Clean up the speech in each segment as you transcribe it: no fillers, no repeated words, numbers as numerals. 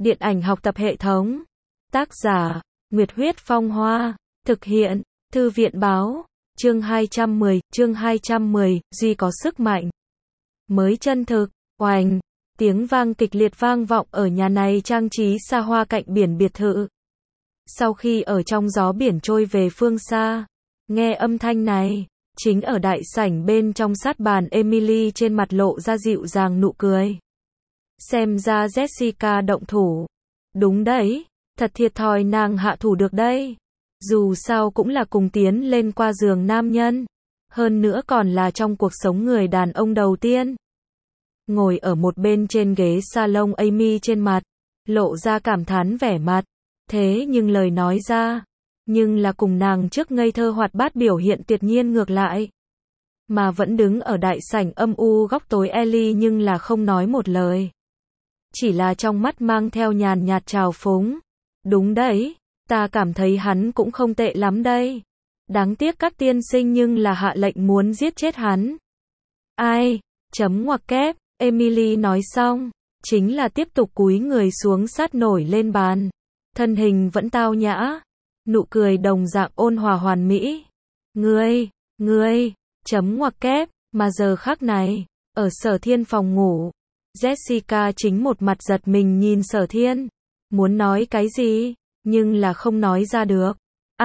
Điện ảnh học tập hệ thống. Tác giả, Nguyệt Huyết Phong Hoa. Thực hiện, Thư viện Báo. Chương 210, Duy có sức mạnh mới chân thực. Oành, tiếng vang kịch liệt vang vọng ở nhà này trang trí xa hoa cạnh biển biệt thự. Sau khi ở trong gió biển trôi về phương xa, nghe âm thanh này, chính ở đại sảnh bên trong sát bàn Emily trên mặt lộ ra dịu dàng nụ cười. Xem ra Jessica động thủ. Đúng đấy, thật thiệt thòi nàng hạ thủ được đây. Dù sao cũng là cùng tiến lên qua giường nam nhân. Hơn nữa còn là trong cuộc sống người đàn ông đầu tiên. Ngồi ở một bên trên ghế salon Amy trên mặt, lộ ra cảm thán vẻ mặt. Thế nhưng lời nói ra, nhưng là cùng nàng trước ngây thơ hoạt bát biểu hiện tuyệt nhiên ngược lại. Mà vẫn đứng ở đại sảnh âm u góc tối Ellie nhưng là không nói một lời. Chỉ là trong mắt mang theo nhàn nhạt trào phúng. Đúng đấy, ta cảm thấy hắn cũng không tệ lắm đây. Đáng tiếc các tiên sinh nhưng là hạ lệnh muốn giết chết hắn. Ai, chấm ngoặc kép, Emily nói xong, chính là tiếp tục cúi người xuống sát nổi lên bàn. Thân hình vẫn tao nhã, nụ cười đồng dạng ôn hòa hoàn mỹ. Ngươi, chấm ngoặc kép, mà giờ khắc này, ở Sở Thiên phòng ngủ, Jessica chính một mặt giật mình nhìn Sở Thiên, muốn nói cái gì, nhưng là không nói ra được.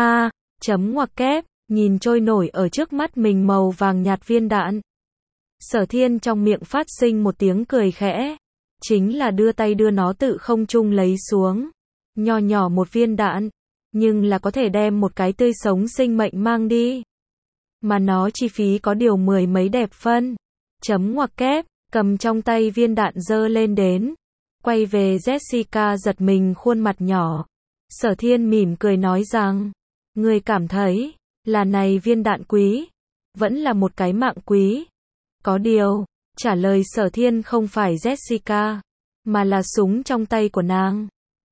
Chấm ngoặc kép, nhìn trôi nổi ở trước mắt mình màu vàng nhạt viên đạn. Sở Thiên trong miệng phát sinh một tiếng cười khẽ, chính là đưa tay đưa nó tự không trung lấy xuống. Nho nhỏ một viên đạn, nhưng là có thể đem một cái tươi sống sinh mệnh mang đi. Mà nó chi phí có điều 10 mấy đẹp phân. Chấm ngoặc kép, cầm trong tay viên đạn giơ lên đến. Quay về Jessica giật mình khuôn mặt nhỏ. Sở Thiên mỉm cười nói rằng, ngươi cảm thấy, là này viên đạn quý, vẫn là một cái mạng quý. Có điều, trả lời Sở Thiên không phải Jessica, mà là súng trong tay của nàng.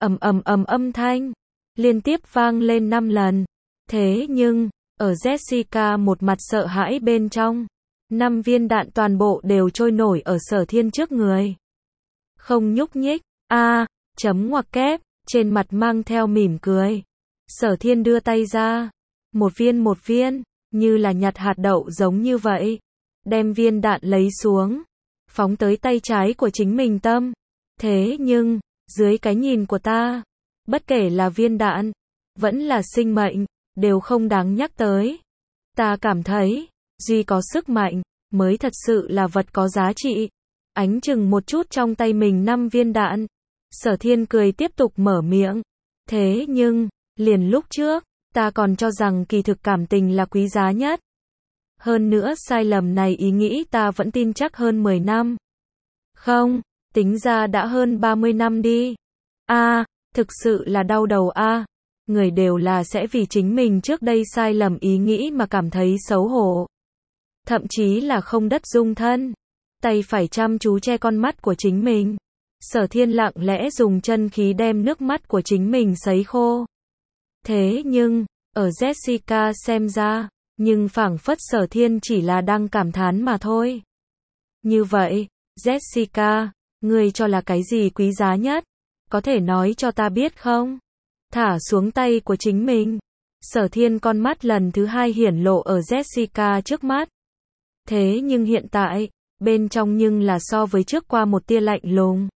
Âm thanh liên tiếp vang lên 5 lần. Thế nhưng, ở Jessica một mặt sợ hãi bên trong, 5 viên đạn toàn bộ đều trôi nổi ở Sở Thiên trước người. Không nhúc nhích. Chấm ngoặc kép, trên mặt mang theo mỉm cười. Sở Thiên đưa tay ra, một viên, như là nhặt hạt đậu giống như vậy, đem viên đạn lấy xuống, phóng tới tay trái của chính mình tâm. Thế nhưng, dưới cái nhìn của ta, bất kể là viên đạn, vẫn là sinh mệnh, đều không đáng nhắc tới. Ta cảm thấy, duy có sức mạnh, mới thật sự là vật có giá trị. Ánh chừng một chút trong tay mình 5 viên đạn. Sở Thiên cười tiếp tục mở miệng. Thế nhưng, liền lúc trước, ta còn cho rằng kỳ thực cảm tình là quý giá nhất. Hơn nữa sai lầm này ý nghĩ ta vẫn tin chắc hơn 10 năm. Không, tính ra đã hơn 30 năm đi. Thực sự là đau đầu Người đều là sẽ vì chính mình trước đây sai lầm ý nghĩ mà cảm thấy xấu hổ. Thậm chí là không đất dung thân. Tay phải chăm chú che con mắt của chính mình. Sở Thiên lặng lẽ dùng chân khí đem nước mắt của chính mình sấy khô. Thế nhưng, ở Jessica xem ra, nhưng phảng phất Sở Thiên chỉ là đang cảm thán mà thôi. Như vậy, Jessica, ngươi cho là cái gì quý giá nhất? Có thể nói cho ta biết không? Thả xuống tay của chính mình. Sở Thiên con mắt lần thứ 2 hiển lộ ở Jessica trước mắt. Thế nhưng hiện tại, bên trong nhưng là so với trước qua một tia lạnh lùng.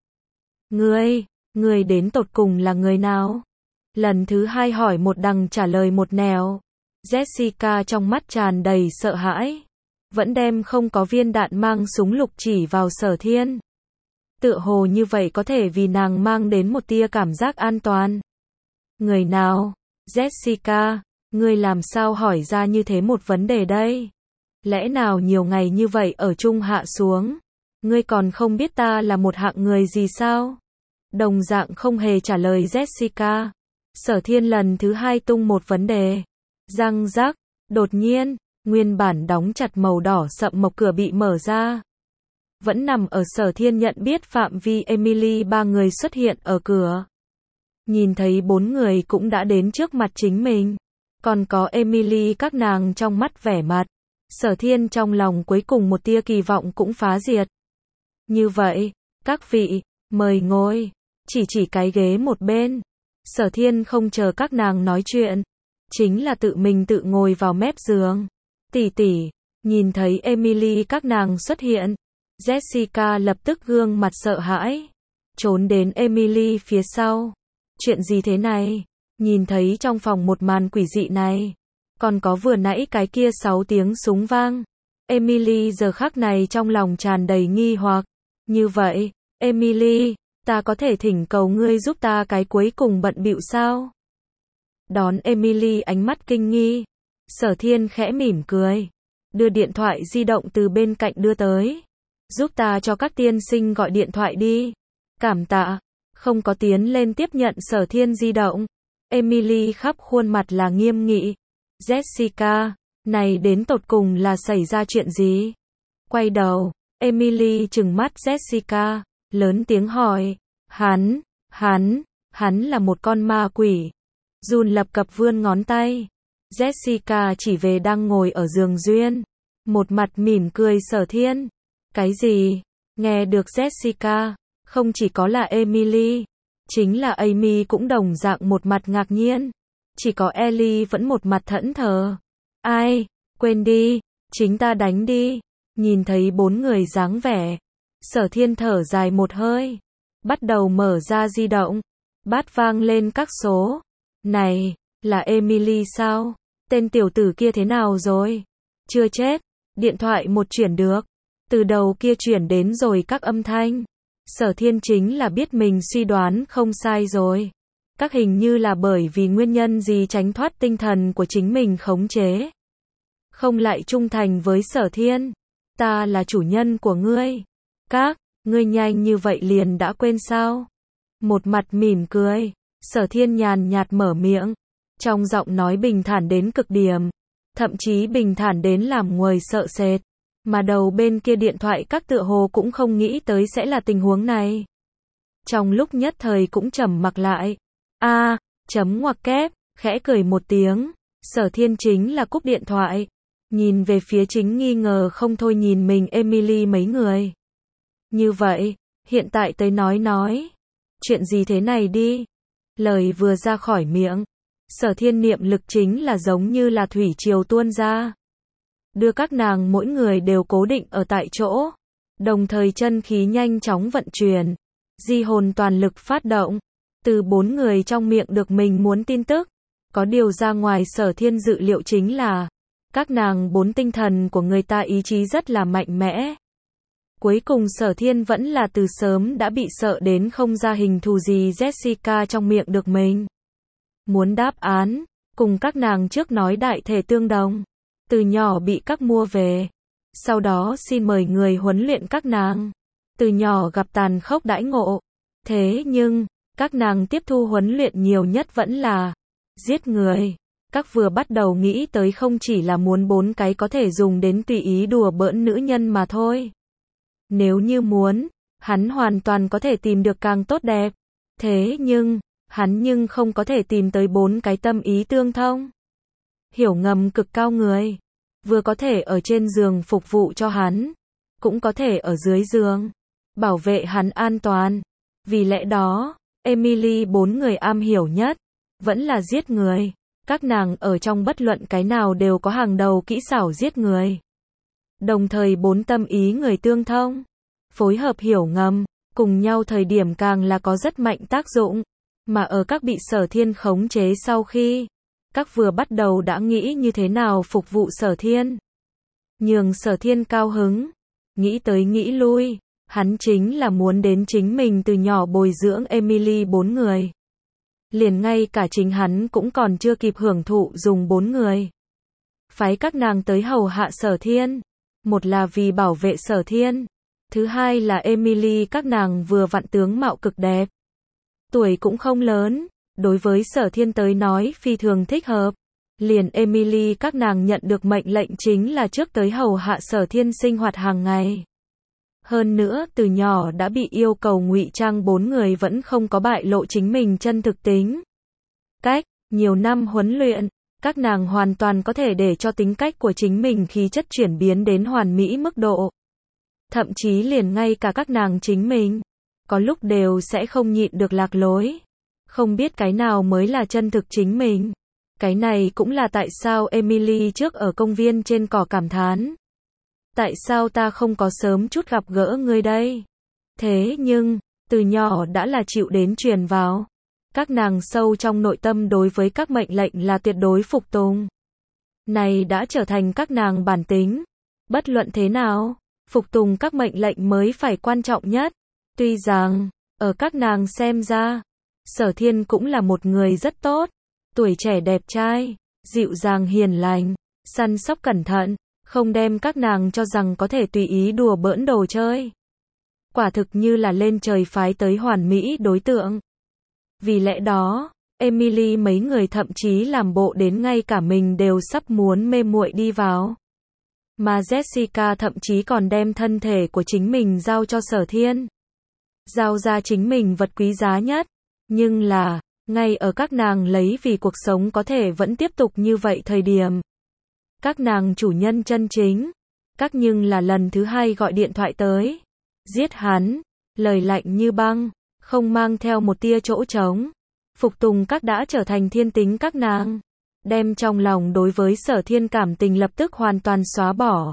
Ngươi đến tột cùng là người nào? Lần thứ 2 hỏi một đằng trả lời một nẻo. Jessica trong mắt tràn đầy sợ hãi. Vẫn đem không có viên đạn mang súng lục chỉ vào Sở Thiên. Tựa hồ như vậy có thể vì nàng mang đến một tia cảm giác an toàn. Người nào? Jessica, ngươi làm sao hỏi ra như thế một vấn đề đây? Lẽ nào nhiều ngày như vậy ở chung hạ xuống, ngươi còn không biết ta là một hạng người gì sao? Đồng dạng không hề trả lời Jessica. Sở Thiên lần thứ 2 tung một vấn đề. Răng rắc, đột nhiên, nguyên bản đóng chặt màu đỏ sậm mộc cửa bị mở ra. Vẫn nằm ở Sở Thiên nhận biết phạm vi Emily 3 người xuất hiện ở cửa. Nhìn thấy 4 người cũng đã đến trước mặt chính mình. Còn có Emily các nàng trong mắt vẻ mặt. Sở Thiên trong lòng cuối cùng một tia kỳ vọng cũng phá diệt. Như vậy, các vị, mời ngồi. chỉ cái ghế một bên. Sở Thiên không chờ các nàng nói chuyện, chính là tự mình tự ngồi vào mép giường. Tỷ tỷ, nhìn thấy Emily các nàng xuất hiện, Jessica lập tức gương mặt sợ hãi, trốn đến Emily phía sau. Chuyện gì thế này? Nhìn thấy trong phòng một màn quỷ dị này, còn có vừa nãy cái kia 6 tiếng súng vang. Emily giờ khắc này trong lòng tràn đầy nghi hoặc. Như vậy, Emily, ta có thể thỉnh cầu ngươi giúp ta cái cuối cùng bận bịu sao? Đón Emily ánh mắt kinh nghi, Sở Thiên khẽ mỉm cười, đưa điện thoại di động từ bên cạnh đưa tới. Giúp ta cho các tiên sinh gọi điện thoại đi. Cảm tạ. Không có tiến lên tiếp nhận Sở Thiên di động. Emily khắp khuôn mặt là nghiêm nghị. Jessica, này đến tột cùng là xảy ra chuyện gì? Quay đầu, Emily trừng mắt Jessica, lớn tiếng hỏi, hắn là một con ma quỷ. Jun lập cập vươn ngón tay. Jessica chỉ về đang ngồi ở giường Duyên, một mặt mỉm cười Sở Thiên. Cái gì? Nghe được Jessica, không chỉ có là Emily, chính là Amy cũng đồng dạng một mặt ngạc nhiên. Chỉ có Ellie vẫn một mặt thẫn thờ. Ai? Quên đi, chính ta đánh đi. Nhìn thấy 4 người dáng vẻ, Sở Thiên thở dài một hơi, bắt đầu mở ra di động, bát vang lên các số. Này, là Emily sao? Tên tiểu tử kia thế nào rồi? Chưa chết. Điện thoại một chuyển được, từ đầu kia chuyển đến rồi các âm thanh. Sở Thiên chính là biết mình suy đoán không sai rồi. Các hình như là bởi vì nguyên nhân gì tránh thoát tinh thần của chính mình khống chế. Không lại trung thành với Sở Thiên. Ta là chủ nhân của ngươi. Ngươi nhanh như vậy liền đã quên sao? Một mặt mỉm cười, Sở Thiên nhàn nhạt mở miệng, trong giọng nói bình thản đến cực điểm, thậm chí bình thản đến làm người sợ sệt. Mà đầu bên kia điện thoại các tựa hồ cũng không nghĩ tới sẽ là tình huống này. Trong lúc nhất thời cũng trầm mặc lại. Chấm ngoặc kép, khẽ cười một tiếng, Sở Thiên chính là cúp điện thoại, nhìn về phía chính nghi ngờ không thôi nhìn mình Emily mấy người. Như vậy, hiện tại tới nói, chuyện gì thế này đi. Lời vừa ra khỏi miệng, Sở Thiên niệm lực chính là giống như là thủy triều tuôn ra, đưa các nàng mỗi người đều cố định ở tại chỗ, đồng thời chân khí nhanh chóng vận chuyển, di hồn toàn lực phát động, từ 4 người trong miệng được mình muốn tin tức. Có điều ra ngoài Sở Thiên dự liệu chính là, các nàng 4 tinh thần của người ta ý chí rất là mạnh mẽ. Cuối cùng Sở Thiên vẫn là từ sớm đã bị sợ đến không ra hình thù gì Jessica trong miệng được mình. Muốn đáp án, cùng các nàng trước nói đại thể tương đồng. Từ nhỏ bị các mua về, sau đó xin mời người huấn luyện các nàng. Từ nhỏ gặp tàn khốc đãi ngộ. Thế nhưng, các nàng tiếp thu huấn luyện nhiều nhất vẫn là giết người. Các vừa bắt đầu nghĩ tới không chỉ là muốn 4 cái có thể dùng đến tùy ý đùa bỡn nữ nhân mà thôi. Nếu như muốn, hắn hoàn toàn có thể tìm được càng tốt đẹp. Thế nhưng, hắn không có thể tìm tới 4 cái tâm ý tương thông, hiểu ngầm cực cao người. Vừa có thể ở trên giường phục vụ cho hắn, cũng có thể ở dưới giường, bảo vệ hắn an toàn. Vì lẽ đó, Emily 4 người am hiểu nhất, vẫn là giết người. Các nàng ở trong bất luận cái nào đều có hàng đầu kỹ xảo giết người. Đồng thời 4 tâm ý người tương thông, phối hợp hiểu ngầm, cùng nhau thời điểm càng là có rất mạnh tác dụng. Mà ở các bị Sở Thiên khống chế sau khi, các vừa bắt đầu đã nghĩ như thế nào phục vụ Sở Thiên, nhường Sở Thiên cao hứng. Nghĩ tới nghĩ lui, hắn chính là muốn đến chính mình từ nhỏ bồi dưỡng Emily 4 người. Liền ngay cả chính hắn cũng còn chưa kịp hưởng thụ dùng 4 người. Phái các nàng tới hầu hạ Sở Thiên. Một là vì bảo vệ Sở Thiên. Thứ hai là Emily các nàng vừa vặn tướng mạo cực đẹp. Tuổi cũng không lớn, đối với Sở Thiên tới nói phi thường thích hợp. Liền Emily các nàng nhận được mệnh lệnh chính là trước tới hầu hạ Sở Thiên sinh hoạt hàng ngày. Hơn nữa, từ nhỏ đã bị yêu cầu ngụy trang 4 người vẫn không có bại lộ chính mình chân thực tính. Nhiều năm huấn luyện, các nàng hoàn toàn có thể để cho tính cách của chính mình khí chất chuyển biến đến hoàn mỹ mức độ. Thậm chí liền ngay cả các nàng chính mình có lúc đều sẽ không nhịn được lạc lối. Không biết cái nào mới là chân thực chính mình. Cái này cũng là tại sao Emily trước ở công viên trên cỏ cảm thán. Tại sao ta không có sớm chút gặp gỡ ngươi đây? Thế nhưng, từ nhỏ đã là chịu đến truyền vào. Các nàng sâu trong nội tâm đối với các mệnh lệnh là tuyệt đối phục tùng. Này đã trở thành các nàng bản tính. Bất luận thế nào, phục tùng các mệnh lệnh mới phải quan trọng nhất. Tuy rằng, ở các nàng xem ra, Sở Thiên cũng là một người rất tốt. Tuổi trẻ đẹp trai, dịu dàng hiền lành, săn sóc cẩn thận, không đem các nàng cho rằng có thể tùy ý đùa bỡn đồ chơi. Quả thực như là lên trời phái tới hoàn mỹ đối tượng. Vì lẽ đó, Emily mấy người thậm chí làm bộ đến ngay cả mình đều sắp muốn mê muội đi vào. Mà Jessica thậm chí còn đem thân thể của chính mình giao cho Sở Thiên. Giao ra chính mình vật quý giá nhất. Nhưng là, ngay ở các nàng lấy vì cuộc sống có thể vẫn tiếp tục như vậy thời điểm. Các nàng chủ nhân chân chính. Các nhưng là lần thứ hai gọi điện thoại tới. Giết hắn. Lời lạnh như băng. Không mang theo một tia chỗ trống. Phục tùng các đã trở thành thiên tính các nàng. Đem trong lòng đối với Sở Thiên cảm tình lập tức hoàn toàn xóa bỏ.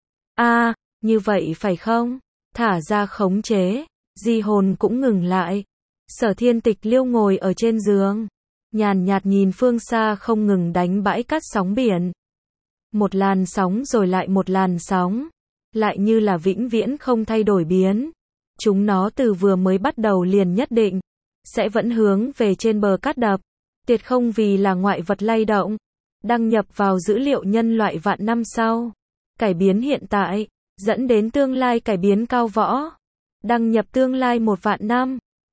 Như vậy phải không? Thả ra khống chế. Di hồn cũng ngừng lại. Sở Thiên Tịch Liêu ngồi ở trên giường. Nhàn nhạt nhìn phương xa không ngừng đánh bãi cát sóng biển. Một làn sóng rồi lại một làn sóng. Lại như là vĩnh viễn không thay đổi biến. Chúng nó từ vừa mới bắt đầu liền nhất định. Sẽ vẫn hướng về trên bờ cát đập. Tuyệt không vì là ngoại vật lay động. Đăng nhập vào dữ liệu nhân loại vạn năm sau. Cải biến hiện tại. Dẫn đến tương lai cải biến cao võ. Đăng nhập tương lai 1 vạn năm.